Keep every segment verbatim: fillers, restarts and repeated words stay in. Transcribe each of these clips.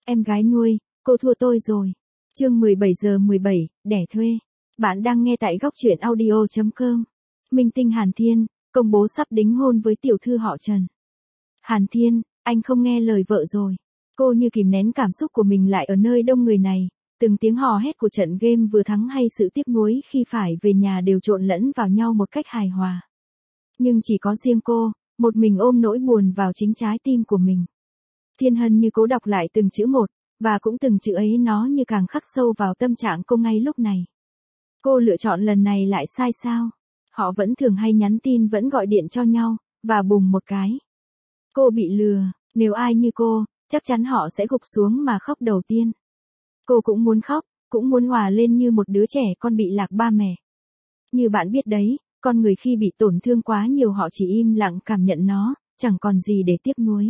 Em gái nuôi, cô thua tôi rồi. Chương mười bảy giờ mười bảy, đẻ thuê. Bạn đang nghe tại góc truyện audio chấm com. Minh tinh Hàn Thiên, công bố sắp đính hôn với tiểu thư họ Trần. Hàn Thiên, anh không nghe lời vợ rồi. Cô như kìm nén cảm xúc của mình lại ở nơi đông người này. Từng tiếng hò hét của trận game vừa thắng hay sự tiếc nuối khi phải về nhà đều trộn lẫn vào nhau một cách hài hòa. Nhưng chỉ có riêng cô, một mình ôm nỗi buồn vào chính trái tim của mình. Thiên Hân như cố đọc lại từng chữ một, và cũng từng chữ ấy nó như càng khắc sâu vào tâm trạng cô ngay lúc này. Cô lựa chọn lần này lại sai sao? Họ vẫn thường hay nhắn tin vẫn gọi điện cho nhau, và bùng một cái. Cô bị lừa, nếu ai như cô, chắc chắn họ sẽ gục xuống mà khóc đầu tiên. Cô cũng muốn khóc, cũng muốn hòa lên như một đứa trẻ con bị lạc ba mẹ. Như bạn biết đấy, con người khi bị tổn thương quá nhiều họ chỉ im lặng cảm nhận nó, chẳng còn gì để tiếc nuối.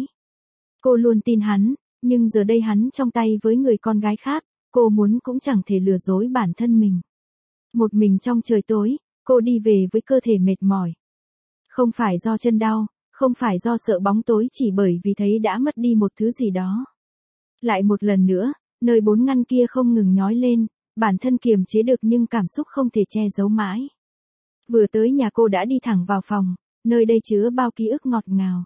Cô luôn tin hắn, nhưng giờ đây hắn trong tay với người con gái khác, cô muốn cũng chẳng thể lừa dối bản thân mình. Một mình trong trời tối, cô đi về với cơ thể mệt mỏi. Không phải do chân đau, không phải do sợ bóng tối chỉ bởi vì thấy đã mất đi một thứ gì đó. Lại một lần nữa, nơi bốn ngăn kia không ngừng nhói lên, bản thân kiềm chế được nhưng cảm xúc không thể che giấu mãi. Vừa tới nhà cô đã đi thẳng vào phòng, nơi đây chứa bao ký ức ngọt ngào.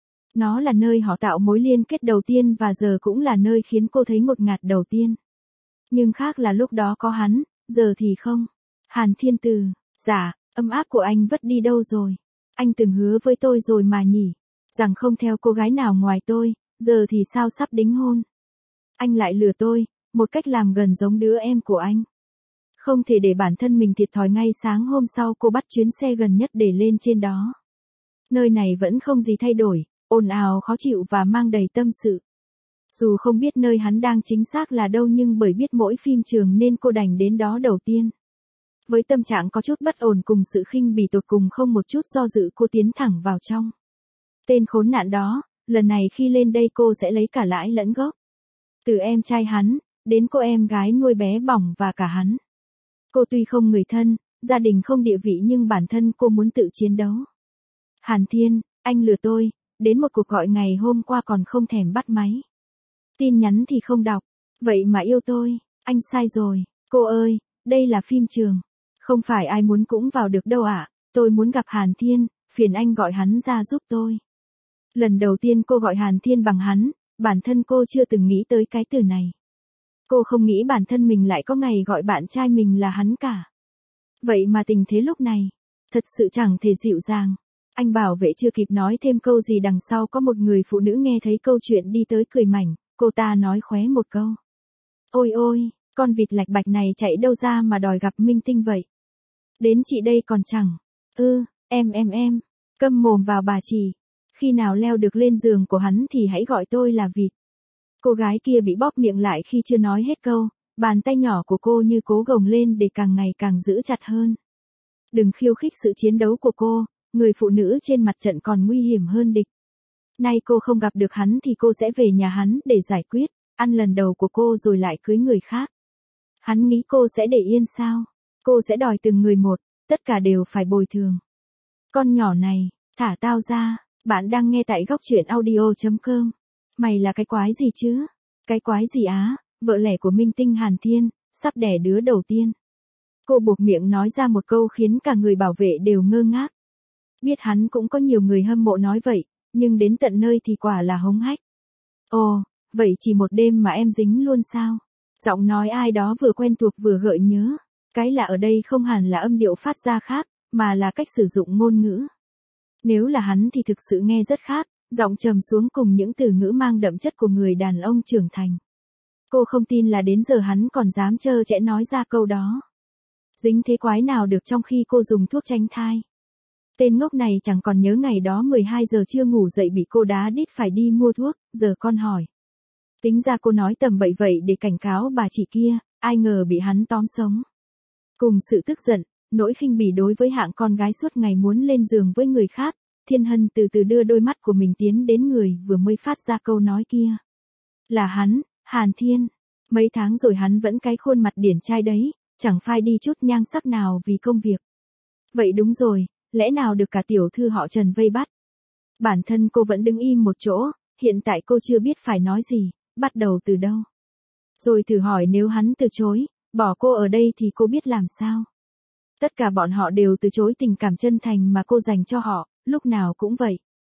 Nó là nơi họ tạo mối liên kết đầu tiên và giờ cũng là nơi khiến cô thấy ngột ngạt đầu tiên. Nhưng khác là lúc đó có hắn, giờ thì không. Hàn Thiên Từ, dạ, ấm áp của anh vất đi đâu rồi? Anh từng hứa với tôi rồi mà nhỉ, rằng không theo cô gái nào ngoài tôi, giờ thì sao sắp đính hôn? Anh lại lừa tôi, một cách làm gần giống đứa em của anh. Không thể để bản thân mình thiệt thòi ngay sáng hôm sau cô bắt chuyến xe gần nhất để lên trên đó. Nơi này vẫn không gì thay đổi, ồn ào khó chịu và mang đầy tâm sự. Dù không biết nơi hắn đang chính xác là đâu nhưng bởi biết mỗi phim trường nên cô đành đến đó đầu tiên. Với tâm trạng có chút bất ổn cùng sự khinh bỉ tột cùng không một chút do dự cô tiến thẳng vào trong. Tên khốn nạn đó, lần này khi lên đây cô sẽ lấy cả lãi lẫn gốc. Từ em trai hắn, đến cô em gái nuôi bé bỏng và cả hắn. Cô tuy không người thân, gia đình không địa vị nhưng bản thân cô muốn tự chiến đấu. Hàn Thiên, anh lừa tôi, đến một cuộc gọi ngày hôm qua còn không thèm bắt máy. Tin nhắn thì không đọc, vậy mà yêu tôi, anh sai rồi, cô ơi, đây là phim trường. Không phải ai muốn cũng vào được đâu ạ, à. Tôi muốn gặp Hàn Thiên, phiền anh gọi hắn ra giúp tôi. Lần đầu tiên cô gọi Hàn Thiên bằng hắn, bản thân cô chưa từng nghĩ tới cái từ này. Cô không nghĩ bản thân mình lại có ngày gọi bạn trai mình là hắn cả. Vậy mà tình thế lúc này, thật sự chẳng thể dịu dàng. Anh bảo vệ chưa kịp nói thêm câu gì đằng sau có một người phụ nữ nghe thấy câu chuyện đi tới cười mảnh, cô ta nói khóe một câu. Ôi ôi, con vịt lạch bạch này chạy đâu ra mà đòi gặp minh tinh vậy? Đến chị đây còn chẳng. Ư, em em em, câm mồm vào bà chị. Khi nào leo được lên giường của hắn thì hãy gọi tôi là vịt. Cô gái kia bị bóp miệng lại khi chưa nói hết câu, bàn tay nhỏ của cô như cố gồng lên để càng ngày càng giữ chặt hơn. Đừng khiêu khích sự chiến đấu của cô, người phụ nữ trên mặt trận còn nguy hiểm hơn địch. Nay cô không gặp được hắn thì cô sẽ về nhà hắn để giải quyết, ăn lần đầu của cô rồi lại cưới người khác. Hắn nghĩ cô sẽ để yên sao? Cô sẽ đòi từng người một, tất cả đều phải bồi thường. Con nhỏ này, thả tao ra, bạn đang nghe tại góc truyện audio chấm com. Mày là cái quái gì chứ? Cái quái gì á? Vợ lẽ của minh tinh Hàn Thiên, sắp đẻ đứa đầu tiên. Cô buộc miệng nói ra một câu khiến cả người bảo vệ đều ngơ ngác. Biết hắn cũng có nhiều người hâm mộ nói vậy, nhưng đến tận nơi thì quả là hống hách. Ồ, vậy chỉ một đêm mà em dính luôn sao? Giọng nói ai đó vừa quen thuộc vừa gợi nhớ. Cái lạ ở đây không hẳn là âm điệu phát ra khác, mà là cách sử dụng ngôn ngữ. Nếu là hắn thì thực sự nghe rất khác, giọng trầm xuống cùng những từ ngữ mang đậm chất của người đàn ông trưởng thành. Cô không tin là đến giờ hắn còn dám trơ trẽ nói ra câu đó. Dính thế quái nào được trong khi cô dùng thuốc tránh thai. Tên ngốc này chẳng còn nhớ ngày đó mười hai giờ chưa ngủ dậy bị cô đá đít phải đi mua thuốc, giờ con hỏi. Tính ra cô nói tầm bậy vậy để cảnh cáo bà chị kia, ai ngờ bị hắn tóm sống. Cùng sự tức giận, nỗi khinh bỉ đối với hạng con gái suốt ngày muốn lên giường với người khác, Thiên Hân từ từ đưa đôi mắt của mình tiến đến người vừa mới phát ra câu nói kia. Là hắn, Hàn Thiên. Mấy tháng rồi hắn vẫn cái khuôn mặt điển trai đấy, chẳng phai đi chút nhan sắc nào vì công việc. Vậy đúng rồi, lẽ nào được cả tiểu thư họ Trần vây bắt? Bản thân cô vẫn đứng im một chỗ, hiện tại cô chưa biết phải nói gì, bắt đầu từ đâu? Rồi thử hỏi nếu hắn từ chối, bỏ cô ở đây thì cô biết làm sao? Tất cả bọn họ đều từ chối tình cảm chân thành mà cô dành cho họ, lúc nào cũng vậy.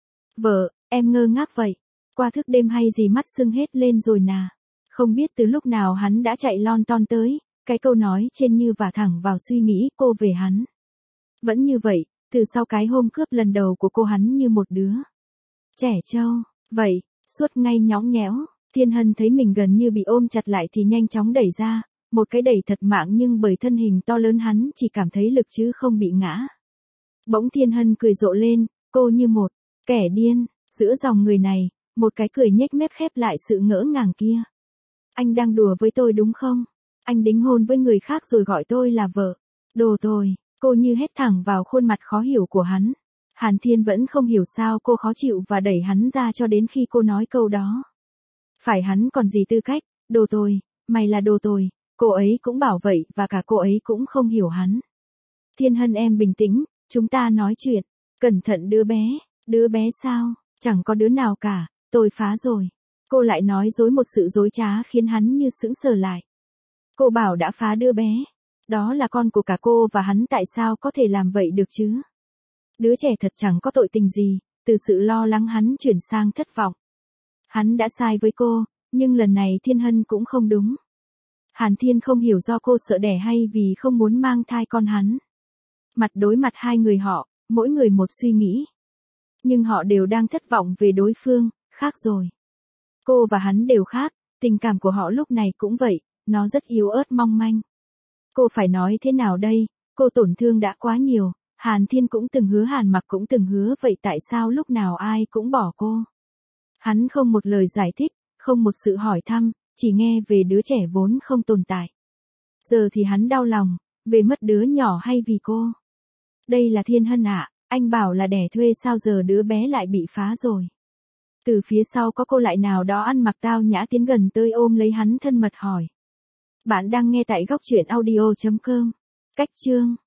Vợ, em ngơ ngác vậy. Qua thức đêm hay gì mắt sưng hết lên rồi nà. Không biết từ lúc nào hắn đã chạy lon ton tới, cái câu nói trên như vả thẳng vào suy nghĩ cô về hắn. Vẫn như vậy, từ sau cái hôm cướp lần đầu của cô hắn như một đứa trẻ trâu, vậy, suốt ngay nhõng nhẽo. Thiên Hân thấy mình gần như bị ôm chặt lại thì nhanh chóng đẩy ra, một cái đẩy thật mạng nhưng bởi thân hình to lớn hắn chỉ cảm thấy lực chứ không bị ngã. Bỗng Thiên Hân cười rộ lên, cô như một kẻ điên, giữa dòng người này, một cái cười nhếch mép khép lại sự ngỡ ngàng kia. Anh đang đùa với tôi đúng không? Anh đính hôn với người khác rồi gọi tôi là vợ. Đồ tồi, cô như hét thẳng vào khuôn mặt khó hiểu của hắn. Hàn Thiên vẫn không hiểu sao cô khó chịu và đẩy hắn ra cho đến khi cô nói câu đó. Phải hắn còn gì tư cách, đồ tồi, mày là đồ tồi, cô ấy cũng bảo vậy và cả cô ấy cũng không hiểu hắn. Thiên Hân em bình tĩnh, chúng ta nói chuyện, cẩn thận đứa bé, đứa bé sao, chẳng có đứa nào cả, tôi phá rồi. Cô lại nói dối một sự dối trá khiến hắn như sững sờ lại. Cô bảo đã phá đứa bé, đó là con của cả cô và hắn tại sao có thể làm vậy được chứ? Đứa trẻ thật chẳng có tội tình gì, từ sự lo lắng hắn chuyển sang thất vọng. Hắn đã sai với cô, nhưng lần này Thiên Hân cũng không đúng. Hàn Thiên không hiểu do cô sợ đẻ hay vì không muốn mang thai con hắn. Mặt đối mặt hai người họ, mỗi người một suy nghĩ. Nhưng họ đều đang thất vọng về đối phương, khác rồi. Cô và hắn đều khác, tình cảm của họ lúc này cũng vậy, nó rất yếu ớt mong manh. Cô phải nói thế nào đây, cô tổn thương đã quá nhiều, Hàn Thiên cũng từng hứa Hàn Mặc cũng từng hứa vậy tại sao lúc nào ai cũng bỏ cô. Hắn không một lời giải thích, không một sự hỏi thăm, chỉ nghe về đứa trẻ vốn không tồn tại. Giờ thì hắn đau lòng, về mất đứa nhỏ hay vì cô. Đây là Thiên Hân ạ, anh bảo là đẻ thuê sao giờ đứa bé lại bị phá rồi. Từ phía sau có cô lại nào đó ăn mặc tao nhã tiến gần tới ôm lấy hắn thân mật hỏi. Bạn đang nghe tại góc truyện audio chấm com. Cách chương